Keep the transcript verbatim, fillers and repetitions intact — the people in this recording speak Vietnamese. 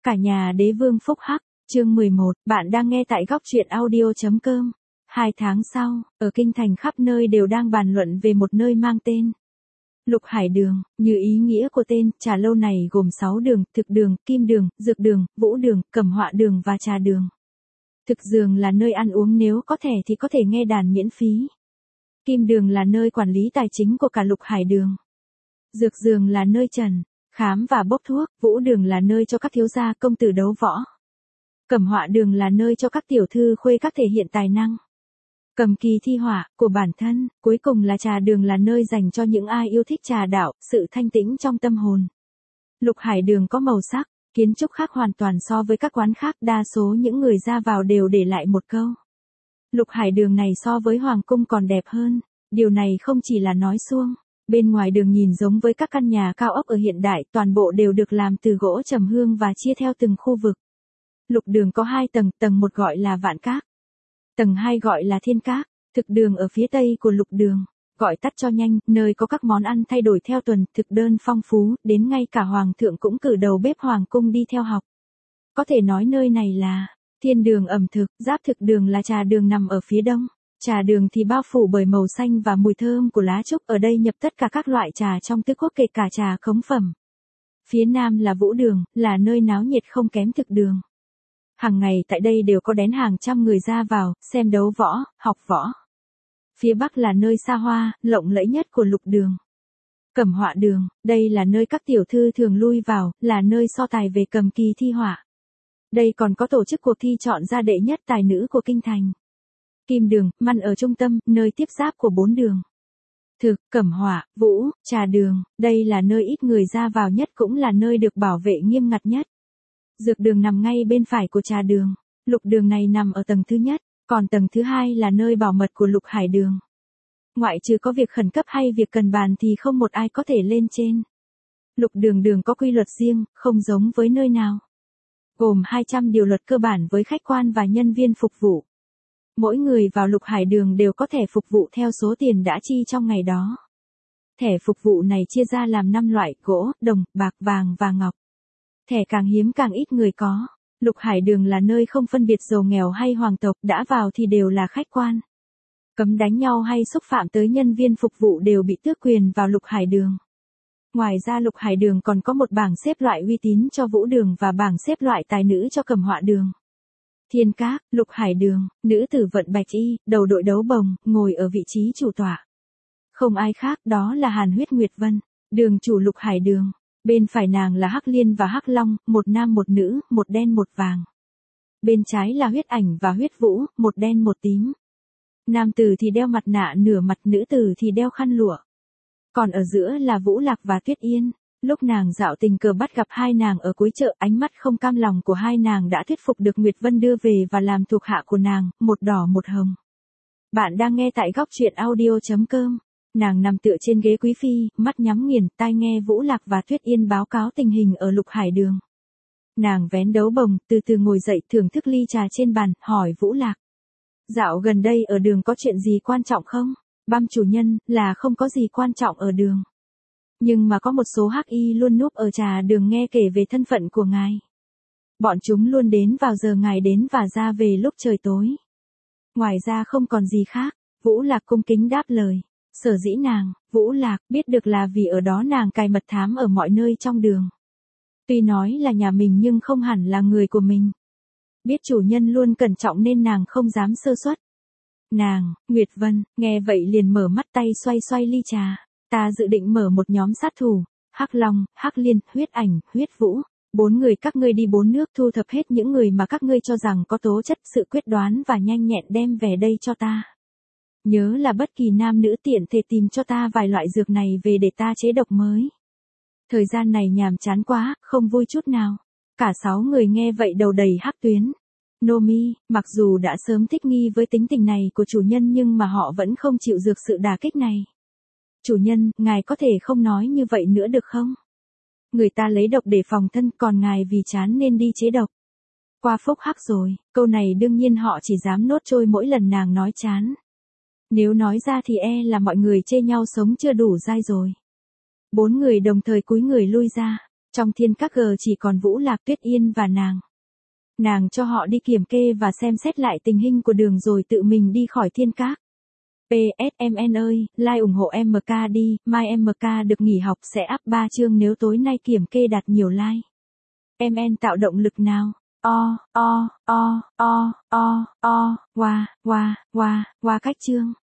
Cả nhà đế vương phúc hắc, chương mười một, bạn đang nghe tại góc truyện audio chấm com. Hai tháng sau, ở kinh thành khắp nơi đều đang bàn luận về một nơi mang tên Lục Hải Đường, như ý nghĩa của tên, trà lâu này gồm sáu đường, thực đường, kim đường, dược đường, vũ đường, cẩm họa đường và trà đường. Thực đường là nơi ăn uống, nếu có thể thì có thể nghe đàn miễn phí. Kim đường là nơi quản lý tài chính của cả Lục Hải Đường. Dược đường là nơi trần, khám và bốc thuốc, vũ đường là nơi cho các thiếu gia công tử đấu võ. Cẩm họa đường là nơi cho các tiểu thư khuê các thể hiện tài năng, cầm kỳ thi họa của bản thân, cuối cùng là trà đường là nơi dành cho những ai yêu thích trà đạo, sự thanh tĩnh trong tâm hồn. Lục Hải Đường có màu sắc, kiến trúc khác hoàn toàn so với các quán khác, đa số những người ra vào đều để lại một câu: Lục Hải Đường này so với hoàng cung còn đẹp hơn. Điều này không chỉ là nói suông. Bên ngoài đường nhìn giống với các căn nhà cao ốc ở hiện đại, toàn bộ đều được làm từ gỗ trầm hương và chia theo từng khu vực. Lục đường có hai tầng, tầng một gọi là Vạn Các, tầng hai gọi là Thiên Các. Thực đường ở phía tây của lục đường, gọi tắt cho nhanh, nơi có các món ăn thay đổi theo tuần, thực đơn phong phú, đến ngay cả hoàng thượng cũng cử đầu bếp hoàng cung đi theo học. Có thể nói nơi này là thiên đường ẩm thực. Giáp thực đường là trà đường nằm ở phía đông. Trà đường thì bao phủ bởi màu xanh và mùi thơm của lá trúc, ở đây nhập tất cả các loại trà trong tứ quốc kể cả trà khống phẩm. Phía nam là vũ đường, là nơi náo nhiệt không kém thực đường. Hàng ngày tại đây đều có đến hàng trăm người ra vào, xem đấu võ, học võ. Phía bắc là nơi xa hoa, lộng lẫy nhất của lục đường. Cẩm họa đường, đây là nơi các tiểu thư thường lui vào, là nơi so tài về cầm kỳ thi họa. Đây còn có tổ chức cuộc thi chọn ra đệ nhất tài nữ của kinh thành. Kim đường, măn ở trung tâm, nơi tiếp giáp của bốn đường. Thực, cẩm họa, vũ, trà đường, đây là nơi ít người ra vào nhất, cũng là nơi được bảo vệ nghiêm ngặt nhất. Dược đường nằm ngay bên phải của trà đường. Lục đường này nằm ở tầng thứ nhất, còn tầng thứ hai là nơi bảo mật của Lục Hải Đường. Ngoại trừ có việc khẩn cấp hay việc cần bàn thì không một ai có thể lên trên. Lục đường đường có quy luật riêng, không giống với nơi nào. Gồm hai trăm điều luật cơ bản với khách quan và nhân viên phục vụ. Mỗi người vào Lục Hải Đường đều có thẻ phục vụ theo số tiền đã chi trong ngày đó. Thẻ phục vụ này chia ra làm năm loại: gỗ, đồng, bạc, vàng và ngọc. Thẻ càng hiếm càng ít người có. Lục Hải Đường là nơi không phân biệt giàu nghèo hay hoàng tộc, đã vào thì đều là khách quan. Cấm đánh nhau hay xúc phạm tới nhân viên phục vụ đều bị tước quyền vào Lục Hải Đường. Ngoài ra Lục Hải Đường còn có một bảng xếp loại uy tín cho vũ đường và bảng xếp loại tài nữ cho cẩm họa đường. Thiên Các, Lục Hải Đường, nữ tử vận bạch y, đầu đội đấu bồng, ngồi ở vị trí chủ tọa. Không ai khác, đó là Hàn Huyết Nguyệt Vân, đường chủ Lục Hải Đường. Bên phải nàng là Hắc Liên và Hắc Long, một nam một nữ, một đen một vàng. Bên trái là Huyết Ảnh và Huyết Vũ, một đen một tím. Nam tử thì đeo mặt nạ nửa mặt, nữ tử thì đeo khăn lụa. Còn ở giữa là Vũ Lạc và Tuyết Yên. Lúc nàng dạo tình cờ bắt gặp hai nàng ở cuối chợ, ánh mắt không cam lòng của hai nàng đã thuyết phục được Nguyệt Vân đưa về và làm thuộc hạ của nàng, một đỏ một hồng. Bạn đang nghe tại góc truyện audio chấm com. Nàng nằm tựa trên ghế quý phi, mắt nhắm nghiền, tai nghe Vũ Lạc và Tuyết Yên báo cáo tình hình ở Lục Hải Đường. Nàng vén đấu bồng, từ từ ngồi dậy, thưởng thức ly trà trên bàn, hỏi Vũ Lạc: Dạo gần đây ở đường có chuyện gì quan trọng không? Băm chủ nhân, là không có gì quan trọng ở đường. Nhưng mà có một số hắc y luôn núp ở trà đường nghe kể về thân phận của ngài. Bọn chúng luôn đến vào giờ ngài đến và ra về lúc trời tối. Ngoài ra không còn gì khác. Vũ Lạc cung kính đáp lời. Sở dĩ nàng, Vũ Lạc, biết được là vì ở đó nàng cài mật thám ở mọi nơi trong đường. Tuy nói là nhà mình nhưng không hẳn là người của mình. Biết chủ nhân luôn cẩn trọng nên nàng không dám sơ suất. Nàng, Nguyệt Vân, nghe vậy liền mở mắt, tay xoay xoay ly trà. Ta dự định mở một nhóm sát thủ, Hắc Long, Hắc Liên, Huyết Ảnh, Huyết Vũ. Bốn người các ngươi đi bốn nước thu thập hết những người mà các ngươi cho rằng có tố chất, sự quyết đoán và nhanh nhẹn đem về đây cho ta. Nhớ là bất kỳ nam nữ tiện thể tìm cho ta vài loại dược này về để ta chế độc mới. Thời gian này nhàm chán quá, không vui chút nào. Cả sáu người nghe vậy đầu đầy hắc tuyến. Nomi, mặc dù đã sớm thích nghi với tính tình này của chủ nhân nhưng mà họ vẫn không chịu dược sự đả kích này. Chủ nhân, ngài có thể không nói như vậy nữa được không? Người ta lấy độc để phòng thân, còn ngài vì chán nên đi chế độc. Qua phúc hắc rồi, câu này đương nhiên họ chỉ dám nốt trôi mỗi lần nàng nói chán. Nếu nói ra thì e là mọi người chê nhau sống chưa đủ dai rồi. Bốn người đồng thời cúi người lui ra. Trong Thiên Các G chỉ còn Vũ Lạc Tuyết Yên và nàng. Nàng cho họ đi kiểm kê và xem xét lại tình hình của đường rồi tự mình đi khỏi Thiên Các. pê ét em en ơi, like ủng hộ em ca đi, mai em ca được nghỉ học sẽ up ba chương nếu tối nay kiểm kê đạt nhiều like. Em en tạo động lực nào. O, o, o, o, o, o, wow, wow, wow, wow cách chương.